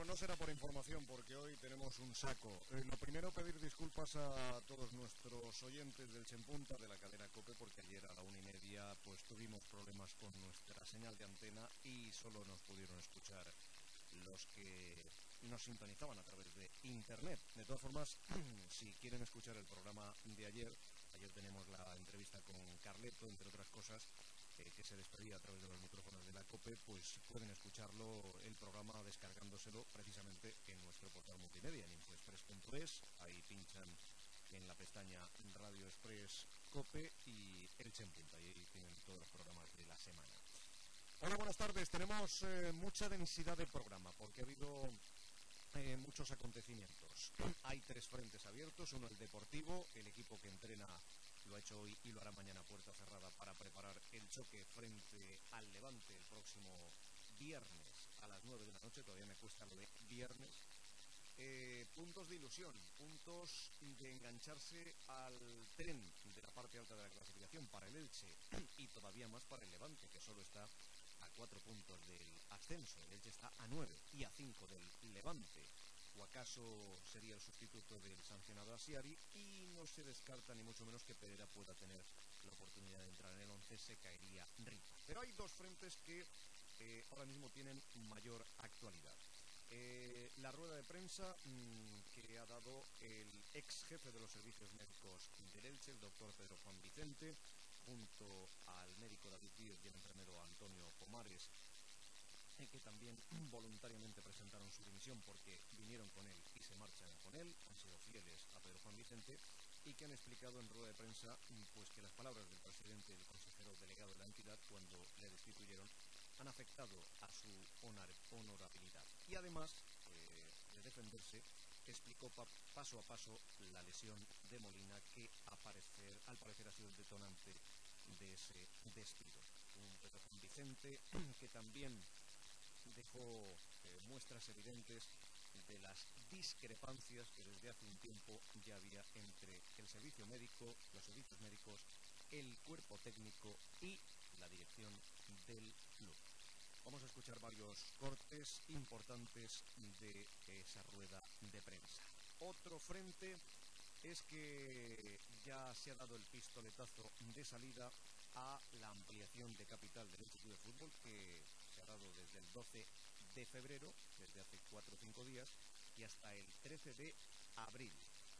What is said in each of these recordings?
Pues no será por información, porque hoy tenemos un saco. Lo primero, pedir disculpas a todos nuestros oyentes del Chempunta de la cadena COPE, porque ayer a la 1:30 pues tuvimos problemas con nuestra señal de antena y solo nos pudieron escuchar los que nos sintonizaban a través de internet. De todas formas, si quieren escuchar el programa de ayer tenemos la entrevista con Carleto, entre otras cosas, que se despedía a través de los micrófonos de la COPE, pues pueden escucharlo, el programa, descargándoselo precisamente en nuestro portal multimedia, en infoexpress.es. Ahí pinchan en la pestaña Radio Express COPE y el Chempunta, y ahí tienen todos los programas de la semana. Hola, buenas tardes. Tenemos mucha densidad de programa, porque ha habido muchos acontecimientos. Hay 3 frentes abiertos: uno el deportivo, el equipo que entrena lo ha hecho hoy y lo hará mañana a puerta cerrada para preparar el choque frente al Levante el próximo viernes a las 9 de la noche. Todavía me cuesta lo de viernes. Puntos de ilusión, puntos de engancharse al tren de la parte alta de la clasificación para el Elche y todavía más para el Levante, que solo está a 4 puntos del ascenso. El Elche está a 9 y a 5 del Levante. O acaso sería el sustituto del sancionado Asiari, y no se descarta ni mucho menos que Pereira pueda tener la oportunidad de entrar en el 11, se caería Ripa. Pero hay 2 frentes que ahora mismo tienen mayor actualidad. La rueda de prensa que ha dado el ex jefe de los servicios médicos del Elche, el doctor Pedro Juan Vicente, junto al médico David Díez y el enfermero Antonio Pomares, que también voluntariamente presentaron su dimisión porque vinieron con él y se marchan con él, han sido fieles a Pedro Juan Vicente, y que han explicado en rueda de prensa pues que las palabras del presidente y del consejero delegado de la entidad cuando le destituyeron han afectado a su honorabilidad. Y además de defenderse, explicó paso a paso la lesión de Molina, que al parecer ha sido el detonante de ese despido. Un Pedro Juan Vicente que también dejó muestras evidentes de las discrepancias que desde hace un tiempo ya había entre el servicio médico, los servicios médicos, el cuerpo técnico y la dirección del club. Vamos a escuchar varios cortes importantes de esa rueda de prensa. Otro frente es que ya se ha dado el pistoletazo de salida a la ampliación de capital del Elche Club de Fútbol, que se ha dado desde el 12 de febrero, desde hace 4 o 5 días, y hasta el 13 de abril.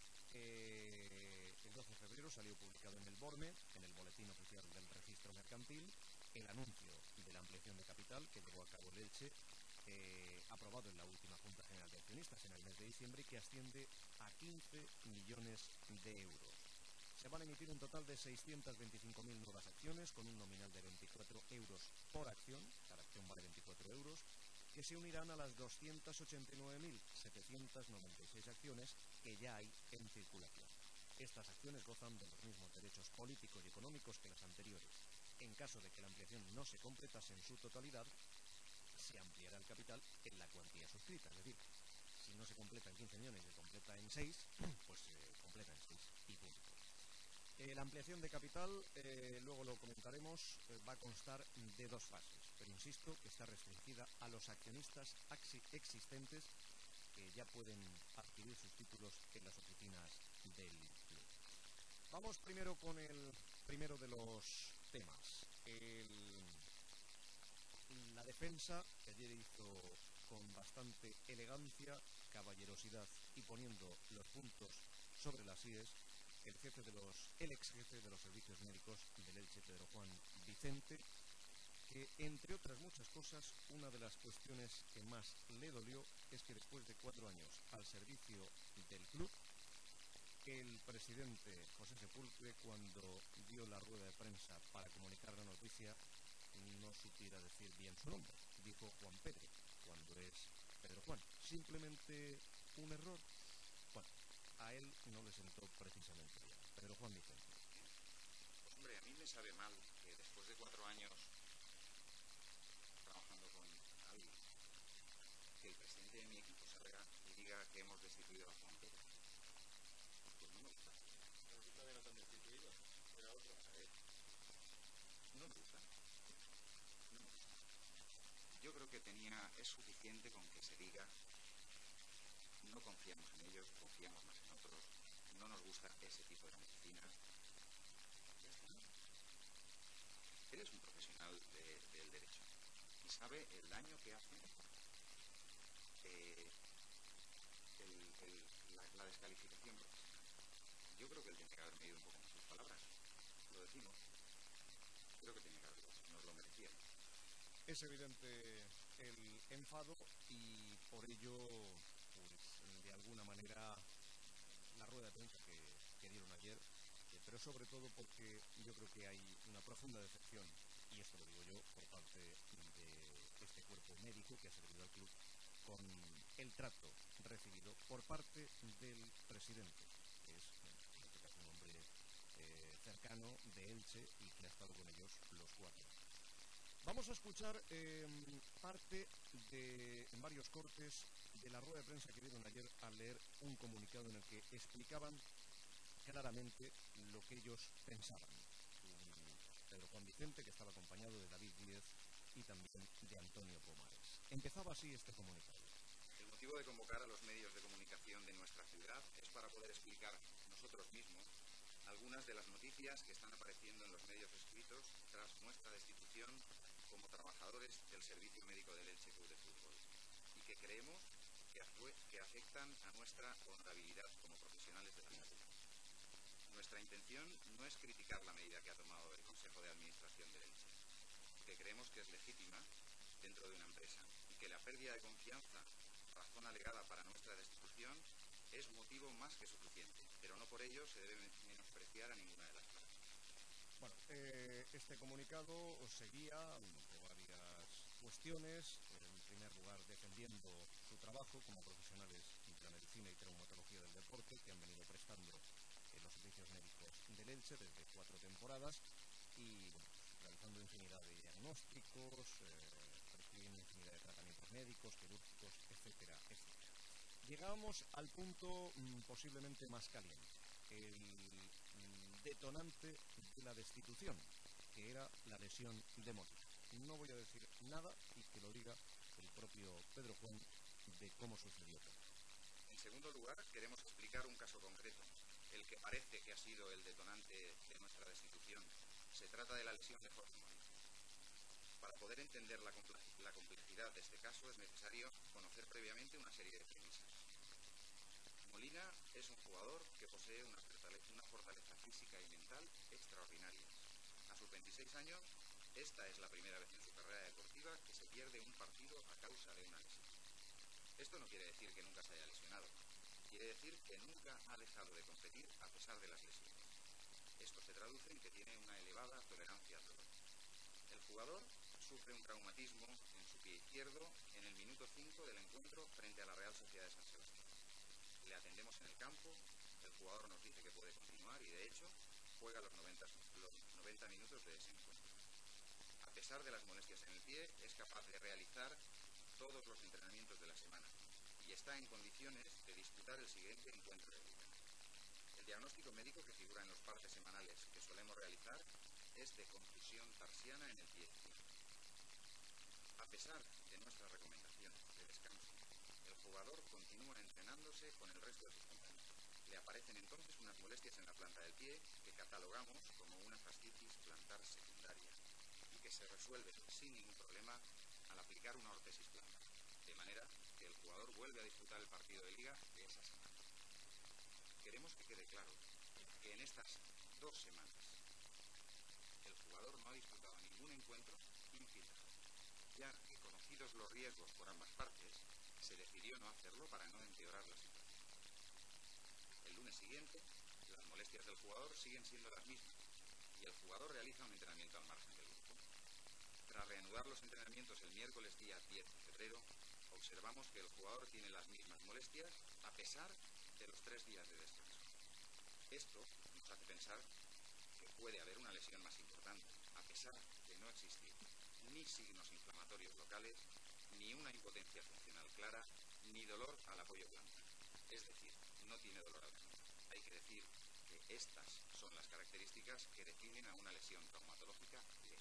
El 12 de febrero salió publicado en el BORME, en el Boletín Oficial del Registro Mercantil, el anuncio de la ampliación de capital que llevó a cabo el Elche, aprobado en la última Junta General de Accionistas en el mes de diciembre, que asciende a 15 millones de euros. Se van a emitir un total de 625.000 nuevas acciones con un nominal de 24 euros por acción, cada acción vale 24 euros, que se unirán a las 289.796 acciones que ya hay en circulación. Estas acciones gozan de los mismos derechos políticos y económicos que las anteriores. En caso de que la ampliación no se completase en su totalidad, se ampliará el capital en la cuantía suscrita. Es decir, si no se completa en 15 millones y se completa en 6, pues se completa en 6 y punto. La ampliación de capital, luego lo comentaremos, va a constar de 2 fases, pero insisto que está restringida a los accionistas existentes, que ya pueden adquirir sus títulos en las oficinas del club. Vamos primero con el primero de los temas, la defensa que ayer hizo con bastante elegancia, caballerosidad y poniendo los puntos sobre las íes, el ex jefe de los servicios médicos del Elche, Pedro Juan Vicente, que entre otras muchas cosas, una de las cuestiones que más le dolió es que después de 4 años al servicio del club, el presidente José Sepulcre, cuando dio la rueda de prensa para comunicar la noticia, no supiera decir bien su nombre. Dijo Juan Pedro, cuando es Pedro Juan. Simplemente un error. Bueno, a él no le sentó precisamente bien. Pedro Juan Vicente. Pues hombre, a mí me sabe mal que después de 4 años trabajando con alguien, que el presidente de mi equipo salga y diga que hemos destituido a Juan Pedro. Pues no me gusta. ¿Pero tú todavía no te han destituido? ¿Era otro? A ver, no me gusta. No me gusta. Yo creo que es suficiente con que se diga no confiamos en ellos, confiamos más en otros, no nos gusta ese tipo de medicina. Ya está. Él es un profesional del derecho y sabe el daño que hace la descalificación profesional. Yo creo que él tiene que haber medido un poco más sus palabras. Lo decimos. Creo que tiene que haberlo. Nos lo merecíamos. Es evidente el enfado y por ello, pues de alguna manera, la rueda de prensa que dieron ayer, pero sobre todo porque yo creo que hay una profunda decepción, y esto lo digo yo, por parte de este cuerpo médico que ha servido al club, con el trato recibido por parte del presidente, que es en este caso un hombre cercano de Elche y que ha estado con ellos los 4 años. Vamos a escuchar parte en varios cortes de la rueda de prensa que dieron ayer al leer un comunicado en el que explicaban claramente lo que ellos pensaban. Pedro Juan Vicente, que estaba acompañado de David Díez y también de Antonio Pomares. Empezaba así este comunicado. El motivo de convocar a los medios de comunicación de nuestra ciudad es para poder explicar nosotros mismos algunas de las noticias que están apareciendo en los medios escritos tras nuestra destitución como trabajadores del Servicio Médico del Elche Club de Fútbol y que creemos que afectan a nuestra honorabilidad como profesionales de la salud. Nuestra intención no es criticar la medida que ha tomado el Consejo de Administración del Elche, porque creemos que es legítima dentro de una empresa y que la pérdida de confianza, razón alegada para nuestra destitución, es motivo más que suficiente, pero no por ello se debe menospreciar a ninguna de las partes. Bueno, este comunicado seguía por varias cuestiones. En primer lugar, defendiendo su trabajo como profesionales de la medicina y traumatología del deporte que han venido prestando en los servicios médicos del Elche desde 4 temporadas y bueno, pues, realizando infinidad de diagnósticos, prescribiendo infinidad de tratamientos médicos, quirúrgicos, etcétera, etcétera. Llegábamos al punto posiblemente más caliente, el detonante de la destitución, que era la lesión de motor. No voy a decir nada y que lo diga el propio Pedro Juan de cómo sucedió todo. En segundo lugar, queremos explicar un caso concreto, el que parece que ha sido el detonante de nuestra destitución. Se trata de la lesión de Jorge Molina. Para poder entender la complejidad de este caso es necesario conocer previamente una serie de premisas. Molina es un jugador que posee una fortaleza física y mental extraordinaria. A sus 26 años, esta es la primera vez en su carrera deportiva que se pierde un partido a causa de una lesión. Esto no quiere decir que nunca se haya lesionado. Quiere decir que nunca ha dejado de competir a pesar de las lesiones. Esto se traduce en que tiene una elevada tolerancia al dolor. El jugador sufre un traumatismo en su pie izquierdo en el minuto 5 del encuentro frente a la Real Sociedad de San Sebastián. Le atendemos en el campo, el jugador nos dice que puede continuar y de hecho juega los 90 minutos de ese encuentro. A pesar de las molestias en el pie, es capaz de realizar todos los entrenamientos de la semana y está en condiciones de disputar el siguiente encuentro de liga. El diagnóstico médico que figura en los partes semanales que solemos realizar es de contusión tarsiana en el pie izquierdo. A pesar de nuestras recomendaciones de descanso, el jugador continúa entrenándose con el resto de sus compañeros. Le aparecen entonces unas molestias en la planta del pie que catalogamos como una fascitis plantar secundaria y que se resuelven sin ningún problema al aplicar una ortesis plantar, de manera que el jugador vuelve a disputar el partido de liga de esa semana. Queremos que quede claro que en estas 2 semanas el jugador no ha disputado ningún encuentro infiltrado, ya que conocidos los riesgos por ambas partes, se decidió no hacerlo para no empeorar la situación. El lunes siguiente, las molestias del jugador siguen siendo las mismas y el jugador realiza un entrenamiento al margen del grupo. Tras reanudar los entrenamientos el miércoles día 10 de febrero, observamos que el jugador tiene las mismas molestias a pesar de los 3 días de descanso. Esto nos hace pensar que puede haber una lesión más importante, a pesar de no existir ni signos inflamatorios locales, ni una impotencia funcional clara, ni dolor al apoyo plantar. Es decir, no tiene dolor al canto. Hay que decir que estas son las características que definen a una lesión traumatológica leve.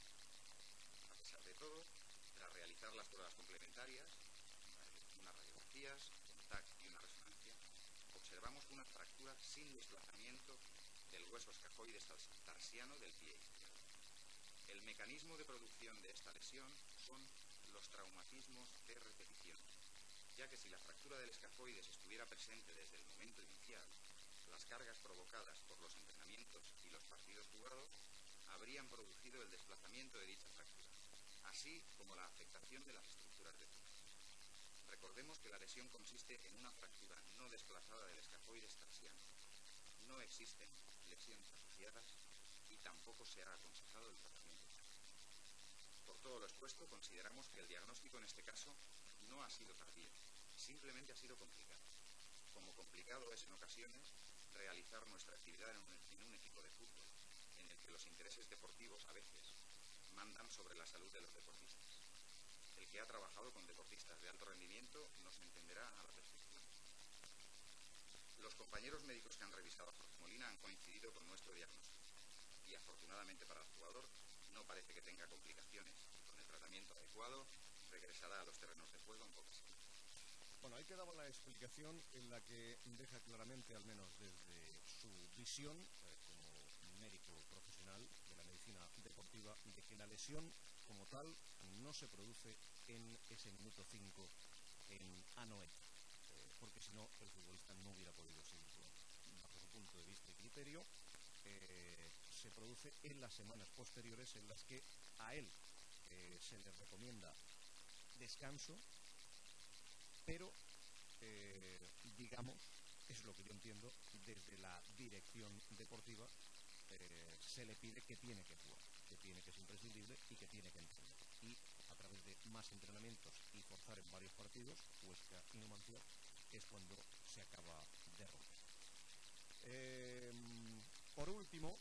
A pesar de todo, tras realizar las pruebas complementarias, unas radiografías, TAC y una resonancia, observamos una fractura sin desplazamiento del hueso escafoides tarsiano del pie izquierdo. El mecanismo de producción de esta lesión son los traumatismos de repetición, ya que si la fractura del escafoides estuviera presente desde el momento inicial, las cargas provocadas por los entrenamientos y los partidos jugados habrían producido el desplazamiento de dicha fractura, así como la afectación de las estructuras de tejido. Recordemos que la lesión consiste en una fractura no desplazada del escafoides tarsiano. No existen lesiones asociadas y tampoco se ha aconsejado el tratamiento. Por todo lo expuesto, consideramos que el diagnóstico en este caso no ha sido tardío, simplemente ha sido complicado. Como complicado es en ocasiones realizar nuestra actividad en un equipo de fútbol, en el que los intereses deportivos a veces mandan sobre la salud de los deportistas. El que ha trabajado con deportistas de alto rendimiento nos entenderá a la perfección. Los compañeros médicos que han revisado a Jorge Molina han coincidido con nuestro diagnóstico y afortunadamente para el jugador no parece que tenga complicaciones y con el tratamiento adecuado regresará a los terrenos de juego en pocas semanas. Bueno, ahí quedaba la explicación en la que deja claramente, al menos desde su visión como médico profesional de la medicina deportiva, de que la lesión como tal no se produce en ese minuto 5 en anoeta, porque si no el futbolista no hubiera podido seguir jugando. Bajo su punto de vista y criterio, se produce en las semanas posteriores en las que a él se le recomienda descanso, pero digamos, es lo que yo entiendo, desde la dirección deportiva se le pide que tiene que jugar, que es imprescindible y que tiene que entrenar. Y a través de más entrenamientos y forzar en varios partidos, Huesca y Numancia, es cuando se acaba de romper. Por último,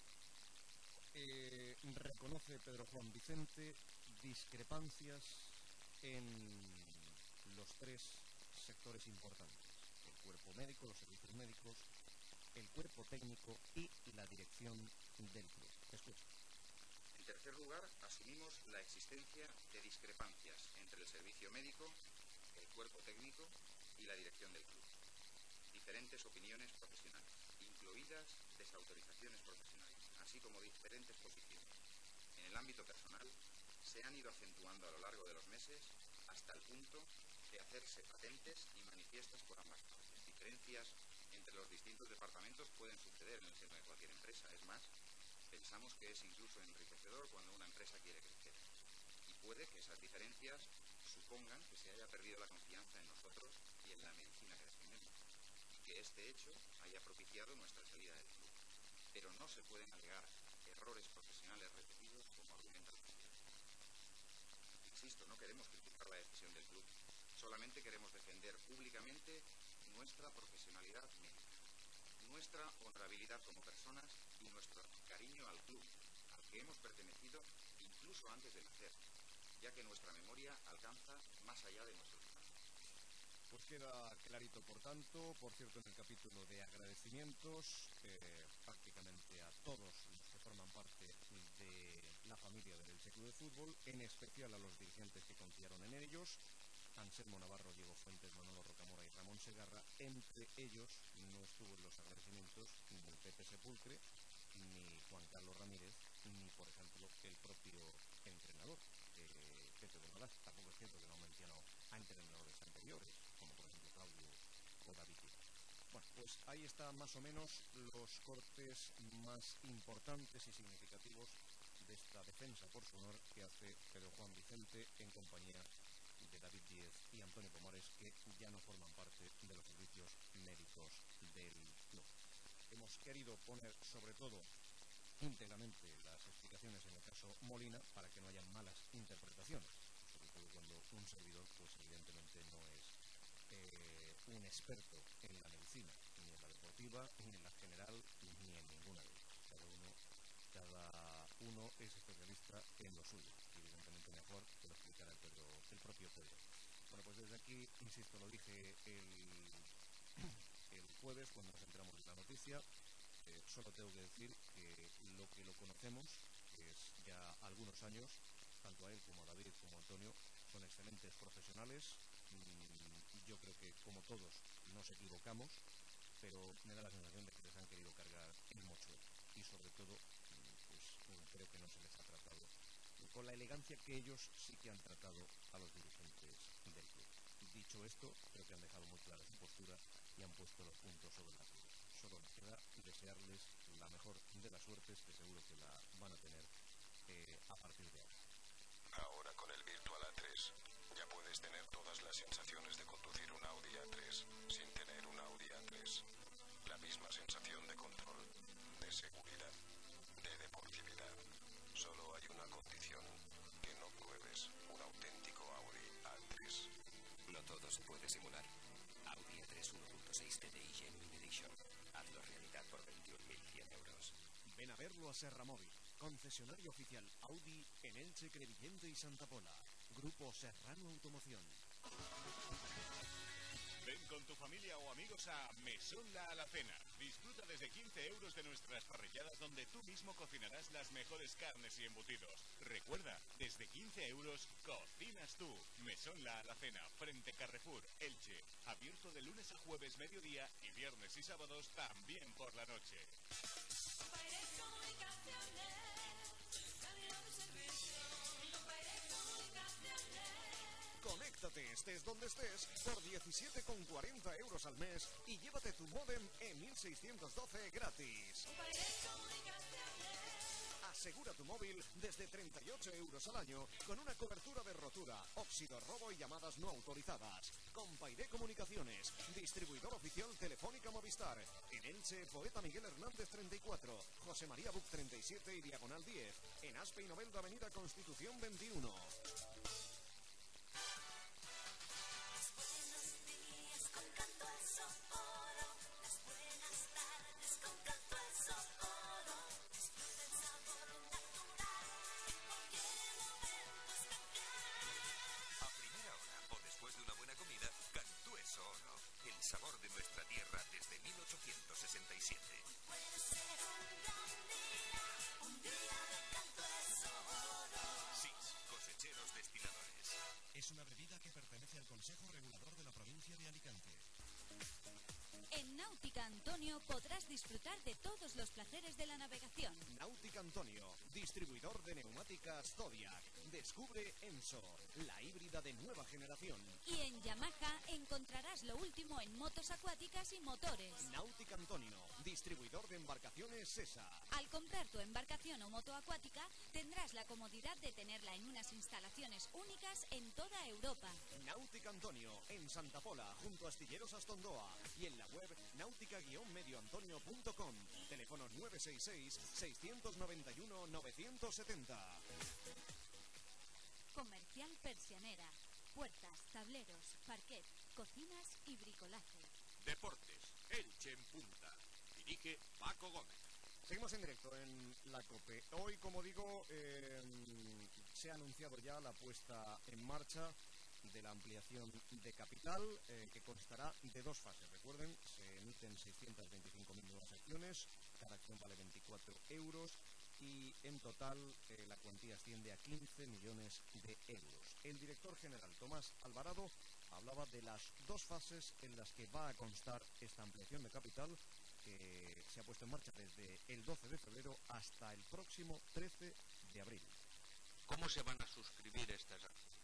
reconoce Pedro Juan Vicente discrepancias en los tres sectores importantes: el cuerpo médico, los servicios médicos, el cuerpo técnico y la dirección del club. Escucha. En tercer lugar, asumimos la existencia de discrepancias entre el servicio médico, el cuerpo técnico y la dirección del club. Diferentes opiniones profesionales, incluidas desautorizaciones profesionales, así como diferentes posiciones. En el ámbito personal, se han ido acentuando a lo largo de los meses hasta el punto de hacerse patentes y manifiestas por ambas partes. Diferencias entre los distintos departamentos pueden suceder en el seno de cualquier empresa. Es más, pensamos que es incluso enriquecedor cuando una empresa quiere crecer. Y puede que esas diferencias supongan que se haya perdido la confianza en nosotros y en la medicina que defendemos, y que este hecho haya propiciado nuestra salida del club. Pero no se pueden alegar errores profesionales repetidos como argumento al respecto. Insisto, no queremos criticar la decisión del club, solamente queremos defender públicamente nuestra profesionalidad médica, nuestra honorabilidad como personas y nuestro cariño al club, al que hemos pertenecido incluso antes de nacer, ya que nuestra memoria alcanza más allá de nuestros humanos. Pues queda clarito, por tanto. Por cierto, en el capítulo de agradecimientos, prácticamente a todos los que forman parte de la familia del Elche Club de Fútbol, en especial a los dirigentes que confiaron en ellos: Anselmo Navarro, Diego Fuentes, Manolo Rocamora y Ramón Segarra. Entre ellos no estuvo en los agradecimientos ni Pepe Sepulcre, ni Juan Carlos Ramírez, ni, por ejemplo, el propio entrenador, Pepe Bordalás. Tampoco es cierto que no mencionó a entrenadores anteriores, como por ejemplo Claudio o David Díaz. Bueno, pues ahí están más o menos los cortes más importantes y significativos de esta defensa por su honor que hace Pedro Juan Vicente en compañía de David Díez y Antonio Pomares, que ya no forman parte de los servicios médicos del club. Hemos querido poner sobre todo íntegramente las explicaciones en el caso Molina para que no haya malas interpretaciones, sobre todo cuando un servidor pues evidentemente no es un experto en la medicina, ni en la deportiva, ni en la general, ni en ninguna de ellas. Cada uno es especialista en lo suyo, y evidentemente mejor que lo explicará el propio Pedro. Bueno, pues desde aquí, insisto, lo dije el jueves cuando nos enteramos de la noticia. Solo tengo que decir que lo conocemos, que es ya algunos años, tanto a él como a David como a Antonio, son excelentes profesionales. Yo yo creo que, como todos, nos equivocamos, pero me da la sensación de que les han querido cargar el mochuelo. Y sobre todo, pues creo que no se les ha tratado con la elegancia que ellos sí que han tratado a los dirigentes del club. Dicho esto, creo que han dejado muy clara su postura y han puesto los puntos sobre las IES. Solo me queda desearles la mejor de las suertes, que seguro que la van a tener a partir de ahora. Ahora con el Virtual A3 ya puedes tener todas las sensaciones de conducir un Audi A3 sin tener un Audi A3. La misma sensación de control, de seguridad, de deportividad. Solo hay una condición: que no pruebes un auténtico Audi A3. No todo se puede simular. Audi A3 1.6 TDI Genuine Edition. Hazlo realidad por 21.100 euros. Ven a verlo a Serra Móvil, concesionario oficial Audi en Elche, Crevillente y Santa Pola. Grupo Serrano Automoción. Ven con tu familia o amigos a Mesón La Alacena. Disfruta desde 15 euros de nuestras parrilladas, donde tú mismo cocinarás las mejores carnes y embutidos. Recuerda, desde 15 euros cocinas tú. Mesón La Alacena, frente Carrefour, Elche. Abierto de lunes a jueves mediodía y viernes y sábados también por la noche. Conéctate, estés donde estés, por 17,40 euros al mes y llévate tu módem E1612 gratis. Asegura tu móvil desde 38 euros al año con una cobertura de rotura, óxido, robo y llamadas no autorizadas. Compairé Comunicaciones, distribuidor oficial Telefónica Movistar. En Elche, Poeta Miguel Hernández 34, José María Buc 37 y Diagonal 10. En Aspe y Novelda, Avenida Constitución 21. El sabor de nuestra tierra desde 1867. SIS, cosecheros destiladores. Es una bebida que pertenece al Consejo Regulador de la provincia de Alicante. En Náutica Antonio podrás disfrutar de todos los placeres de la navegación. Náutica Antonio, distribuidor de neumáticas Zodiac. Descubre Enso, la híbrida de nueva generación. Y en Yamaha encontrarás lo último en motos acuáticas y motores. Náutica Antonio, distribuidor de embarcaciones SESA. Al comprar tu embarcación o moto acuática, tendrás la comodidad de tenerla en unas instalaciones únicas en toda Europa. Náutica Antonio, en Santa Pola, junto a Astilleros Astondoa. Y en la web náutica-medioantonio.com. Teléfono 966-691-970. Comercial Persianera. Puertas, tableros, parquet, cocinas y bricolaje. Deportes, Elche en punta. Dirige Paco Gómez. Seguimos en directo en la COPE. Hoy, como digo, se ha anunciado ya la puesta en marcha de la ampliación de capital, que constará de dos fases. Recuerden, se emiten 625.000 nuevas acciones, cada acción vale 24 euros y en total la cuantía asciende a 15 millones de euros. El director general, Tomás Alvarado, hablaba de las dos fases en las que va a constar esta ampliación de capital, que se ha puesto en marcha desde el 12 de febrero hasta el próximo 13 de abril. ¿Cómo se van a suscribir estas acciones?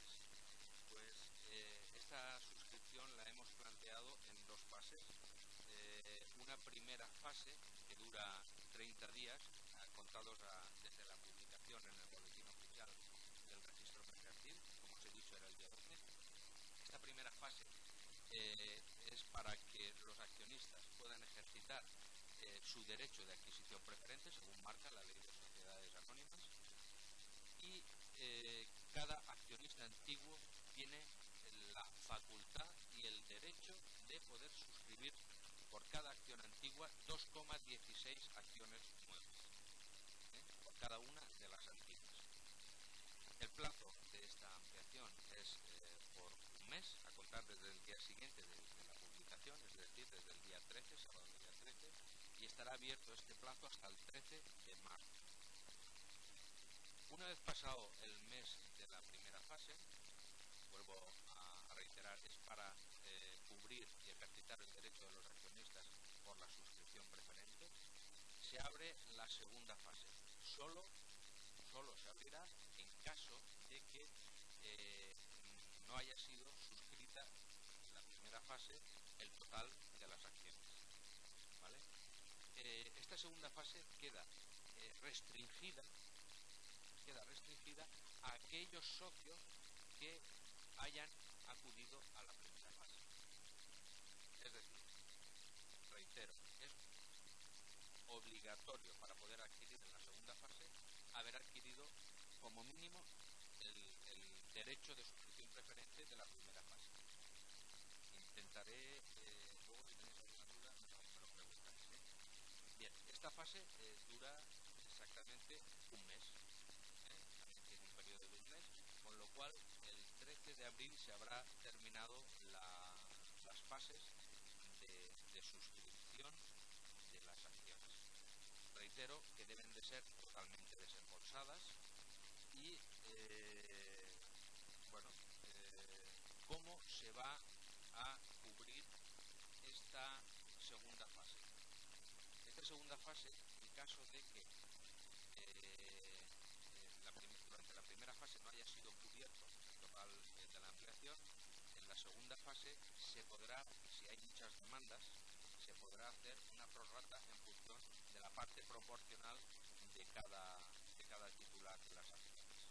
Esta suscripción la hemos planteado en dos fases. Una primera fase que dura 30 días, contados desde la publicación en el boletín oficial del registro mercantil, como os he dicho era el día 12. Esta primera fase es para que los accionistas puedan ejercitar su derecho de adquisición preferente, según marca la Ley de Sociedades Anónimas, y cada accionista antiguo tiene la facultad y el derecho de poder suscribir por cada acción antigua 2,16 acciones nuevas, por cada una de las antiguas. El plazo de esta ampliación es por un mes, a contar desde el día siguiente de la publicación, es decir, desde el día 13, sábado día 13, y estará abierto este plazo hasta el 13 de marzo. Una vez pasado el mes de la primera fase, vuelvo a reiterar, es para ejercitar el derecho de los accionistas por la suscripción preferente, se abre la segunda fase. Solo se abrirá en caso de que no haya sido suscrita en la primera fase el total de las acciones, ¿vale? Esta segunda fase queda restringida a aquellos socios que hayan acudido a la primera fase. Es decir, reitero, es obligatorio para poder adquirir en la segunda fase haber adquirido como mínimo el derecho de suscripción preferente de la primera fase. Intentaré, luego si tenéis alguna duda me lo preguntáis, ¿eh? Bien, esta fase dura exactamente un mes, también tiene un periodo de un mes, con lo cual el 13 de abril se habrá terminado las fases de suscripción de las acciones. Reitero que deben de ser totalmente desembolsadas y ¿cómo se va a cubrir esta segunda fase? Esta segunda fase, en caso de que durante la primera fase no haya sido cubierto el total de la ampliación, en la segunda fase se podrá, si hay muchas demandas, se podrá hacer una prorrata en función de la parte proporcional de cada titular de las acciones.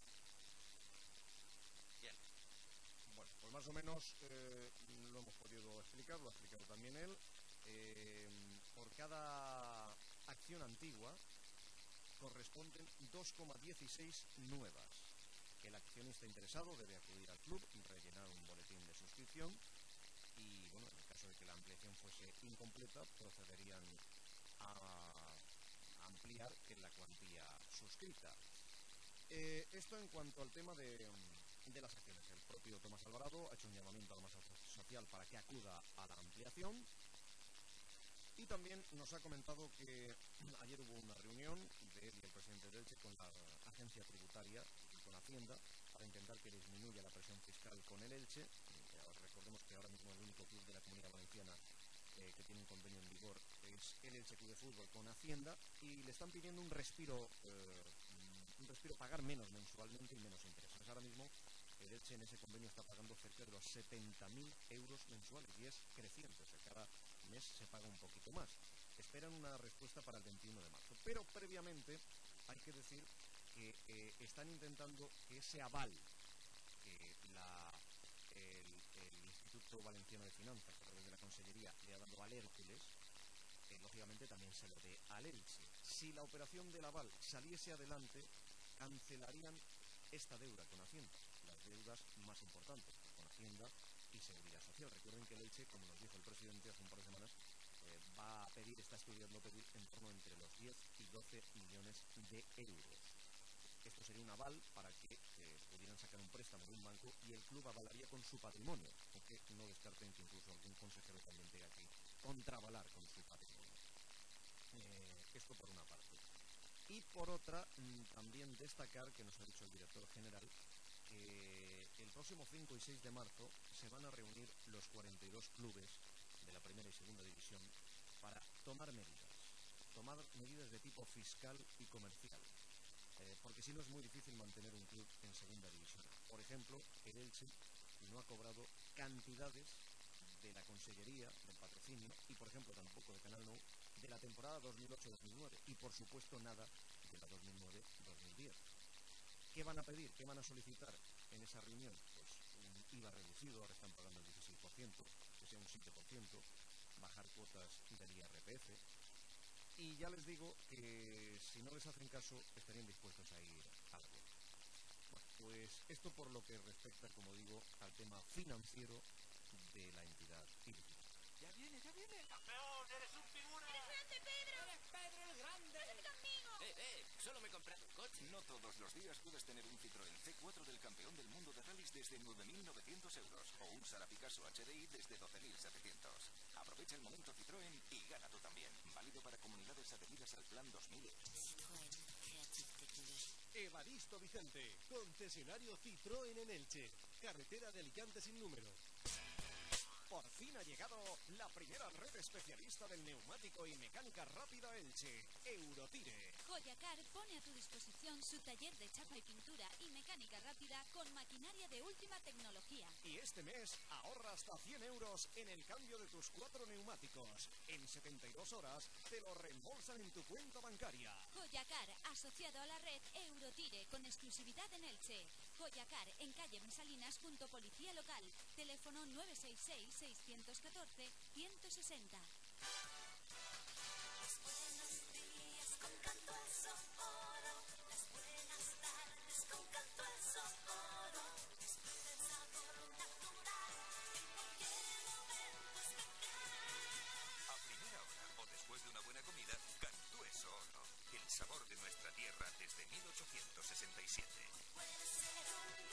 Bien. Bueno, pues más o menos lo hemos podido explicar, lo ha explicado también él. Por cada acción antigua corresponden 2,16 nuevas. El accionista interesado debe acudir al club, rellenar un boletín de suscripción y, bueno, en el caso de que la ampliación fuese incompleta, procederían a ampliar en la cuantía suscrita. Esto en cuanto al tema de las acciones. El propio Tomás Alvarado ha hecho un llamamiento a la masa social para que acuda a la ampliación. Y también nos ha comentado que ayer hubo una reunión de él y el presidente de Elche con la agencia tributaria y con Hacienda para intentar que disminuya la presión fiscal con el Elche. Recordemos que ahora mismo el único club de la Comunidad Valenciana que tiene un convenio en vigor es el Elche Club de Fútbol con Hacienda y le están pidiendo un respiro, pagar menos mensualmente y menos intereses. Ahora mismo el Elche en ese convenio está pagando cerca de los 70.000 euros mensuales y es creciente, o sea, cada mes se paga un poquito más. Esperan una respuesta para el 21 de marzo, pero previamente hay que decir que están intentando que ese aval que el Instituto Valenciano de Finanzas, a través de la Consellería, le ha dado al Hércules, lógicamente también se lo dé al Elche. Si la operación del aval saliese adelante, cancelarían esta deuda con Hacienda, las deudas más importantes, con Hacienda y Seguridad Social. Recuerden que el Elche, como nos dijo el presidente hace un par de semanas, va a pedir, está estudiando pedir en torno entre los 10 y 12 millones de euros. Esto sería un aval para que pudieran sacar un préstamo de un banco y el club avalaría con su patrimonio, aunque no descarten que incluso algún consejero también tenga que contravalar con su patrimonio. Esto por una parte. Y por otra, también destacar que nos ha dicho el director general que el próximo 5 y 6 de marzo se van a reunir los 42 clubes de la primera y segunda división para tomar medidas de tipo fiscal y comercial, porque si no es muy difícil mantener un club en segunda división. Por ejemplo, el Elche no ha cobrado cantidades de la Consellería del Patrocinio y, por ejemplo, tampoco de Canal Nou de la temporada 2008-2009 y, por supuesto, nada de la 2009-2010. ¿Qué van a pedir? ¿Qué van a solicitar en esa reunión? Pues un IVA reducido, ahora están pagando el 16%, que sea un 7%, bajar cuotas del IRPF. Y ya les digo que si no les hacen caso, estarían dispuestos a ir a la huelga. Bueno, pues esto por lo que respecta, como digo, al tema financiero de la entidad ilícita. ¡Ya viene, ya viene! ¡Campeón, eres un figura! ¡Eres grande, Pedro! ¡Eres Pedro el grande! ¡Pásate conmigo! Solo me he comprado un coche. No todos los días puedes tener un Citroën C4 del campeón del mundo de rallies desde 9.900 euros o un Sara Picasso HDI desde 12.700. Aprovecha el momento Citroën y gana tú también. Válido para comunidades adheridas al Plan 2000. Citroën Creative Technology. Evaristo Vicente, concesionario Citroën en Elche, carretera de Alicante sin número. Por fin ha llegado la primera red especialista del neumático y mecánica rápida Elche, Eurotire. Joyacar pone a tu disposición su taller de chapa y pintura y mecánica rápida con maquinaria de última tecnología. Y este mes ahorra hasta 100 euros en el cambio de tus 4 neumáticos. En 72 horas te lo reembolsan en tu cuenta bancaria. Joyacar, asociado a la red Eurotire, con exclusividad en Elche. Joyacar, en calle Mesalinas, junto Policía Local. Teléfono 966-614-160. Los buenos días con Cantueso Oro, las buenas tardes con Cantueso Oro. Disfruta el sabor natural en cualquier momento especial. A primera hora o después de una buena comida, Cantueso Oro. El sabor de nuestra tierra desde 1867. Puede ser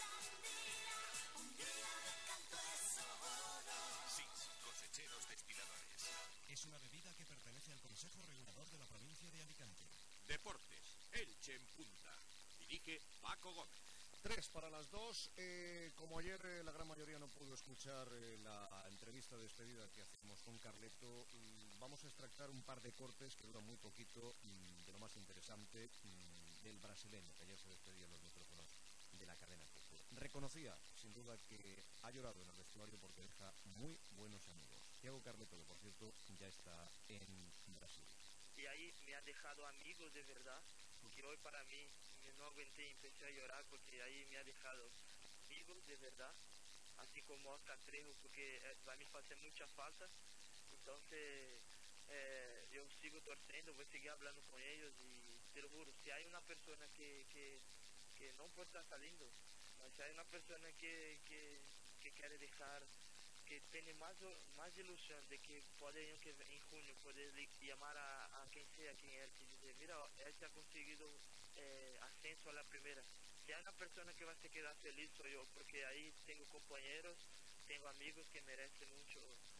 un día de Cantueso Oro. SIS, cosecheros destiladores. Es una bebida que pertenece al Consejo Regulador de la provincia de Alicante. Deportes, Elche en punta. Dirige Paco Gómez. 3:02. Como ayer la gran mayoría no pudo escuchar la entrevista de despedida que hacemos con Carleto, vamos a extractar un par de cortes que duran muy poquito de lo más interesante del brasileño, que ayer se despedía en los micrófonos de la cadena COPE. Reconocía, sin duda, que ha llorado en el vestuario porque deja muy buenos amigos. Thiago Carleto, que por cierto ya está en Brasil. Y ahí me ha dejado amigos de verdad, que hoy para mí no aguanté y empecé a llorar porque ahí me ha dejado amigos de verdad, así como Oscar Trejo, porque va a me hacer mucha falta. Entonces yo sigo torciendo, voy a seguir hablando con ellos y te lo juro, si hay una persona que no puede estar saliendo, si hay una persona que quiere dejar, que tiene más ilusión de que puede en junio poder llamar a quien sea, quien él, y dice, mira, él se ha conseguido ascenso a la primera. Si hay una persona que va a se quedar feliz soy yo, porque ahí tengo compañeros, tengo amigos que merecen mucho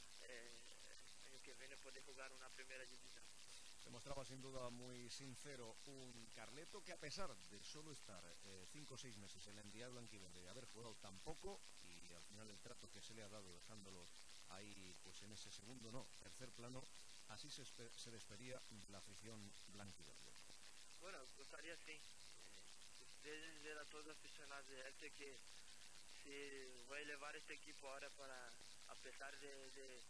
el que viene poder jugar una primera división. Se mostraba sin duda muy sincero un Carleto que, a pesar de solo estar 5 o 6 meses en la entidad blanquiverde, de haber jugado tan poco y al final el trato que se le ha dado dejándolo ahí pues en ese segundo, no, tercer plano, así se despedía la afición blanquiverde. Bueno, gustaría sí. Desde a todos los aficionados de este que si voy a elevar este equipo ahora para, a pesar de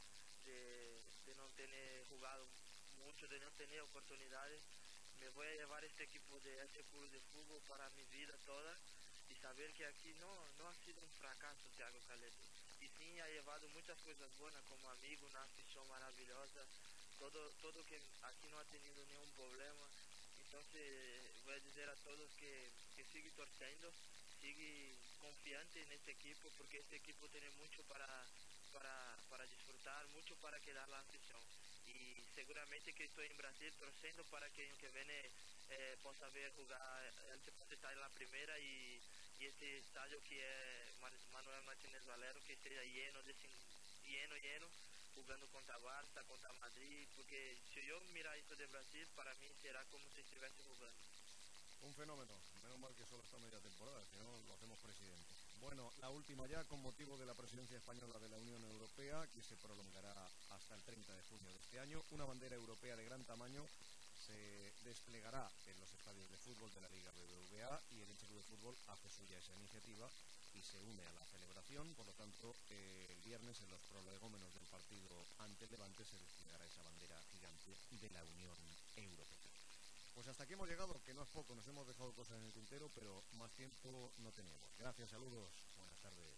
no tener jugado mucho, de no tener oportunidades, me voy a llevar este equipo de este club de fútbol para mi vida toda y saber que aquí no ha sido un fracaso Thiago Carleto, y sí ha llevado muchas cosas buenas como amigo, una afición maravillosa, todo que aquí no ha tenido ningún problema. Entonces voy a decir a todos que sigue torciendo, sigue confiante en este equipo, porque este equipo tiene mucho para disfrutar, mucho para quedar la afición. Y seguramente que estoy en Brasil torciendo para que el año que viene pueda ver jugar, él se puede estar en la primera y este estadio que es Manuel Martínez Valero, que esté lleno, lleno, jugando contra Barça, contra Madrid, porque si yo mira esto de Brasil, para mí será como si estuviese jugando. Un fenómeno, menos mal que solo está media temporada, si no lo hacemos presidente. Bueno, la última ya con motivo de la presidencia española de la Unión Europea, que se prolongará hasta el 30 de junio de este año. Una bandera europea de gran tamaño se desplegará en los estadios de fútbol de la Liga BBVA y el Elche Club de Fútbol hace suya esa iniciativa y se une a la celebración. Por lo tanto, el viernes en los prolegómenos del partido ante el Levante se desplegará esa bandera gigante de la Unión Europea. Pues hasta aquí hemos llegado, que no es poco, nos hemos dejado cosas en el tintero, pero más tiempo no tenemos. Gracias, saludos, buenas tardes.